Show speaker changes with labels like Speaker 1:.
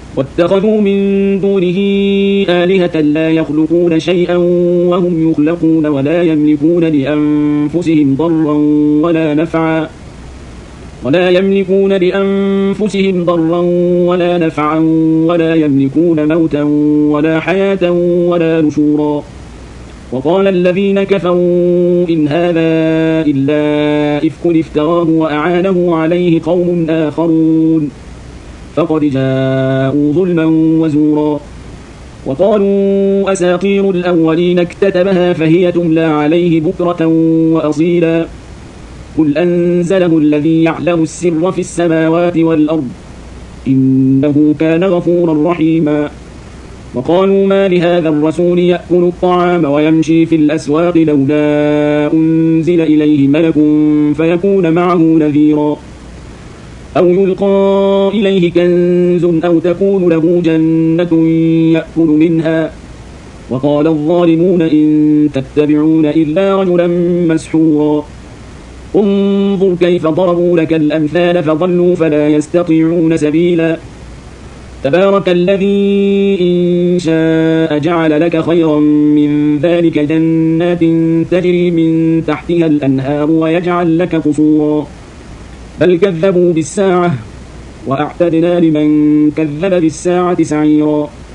Speaker 1: واتخذوا من دونه آلهة لا يخلقون شيئا وهم يخلقون ولا يملكون لأنفسهم ضرا ولا نفعا ولا يملكون موتا ولا حياة ولا نشورا. وقال الذين كفروا إن هذا إلا إفك افتراه وأعانه عليه قوم آخرون فقد جاءوا ظلما وزورا. وقالوا أساطير الأولين اكتتبها فهي تملى عليه بكرة وأصيلا قل أنزله الذي يعلم السر في السماوات والأرض إنه كان غفورا رحيما. وقالوا ما لهذا الرسول يأكل الطعام ويمشي في الأسواق لولا أنزل إليه ملك فيكون معه نذيرا أو يلقى إليه كنز أو تكون له جنة يأكل منها. وقال الظالمون إن تتبعون إلا رجلا مسحورا. انظر كيف ضربوا لك الأمثال فضلوا فلا يستطيعون سبيلا. تبارك الذي إن شاء جعل لك خيرا من ذلك جنات تجري من تحتها الأنهار ويجعل لك قصورا بل كذبوا بالساعة وأعتدنا لمن كذب بالساعة سعيرا.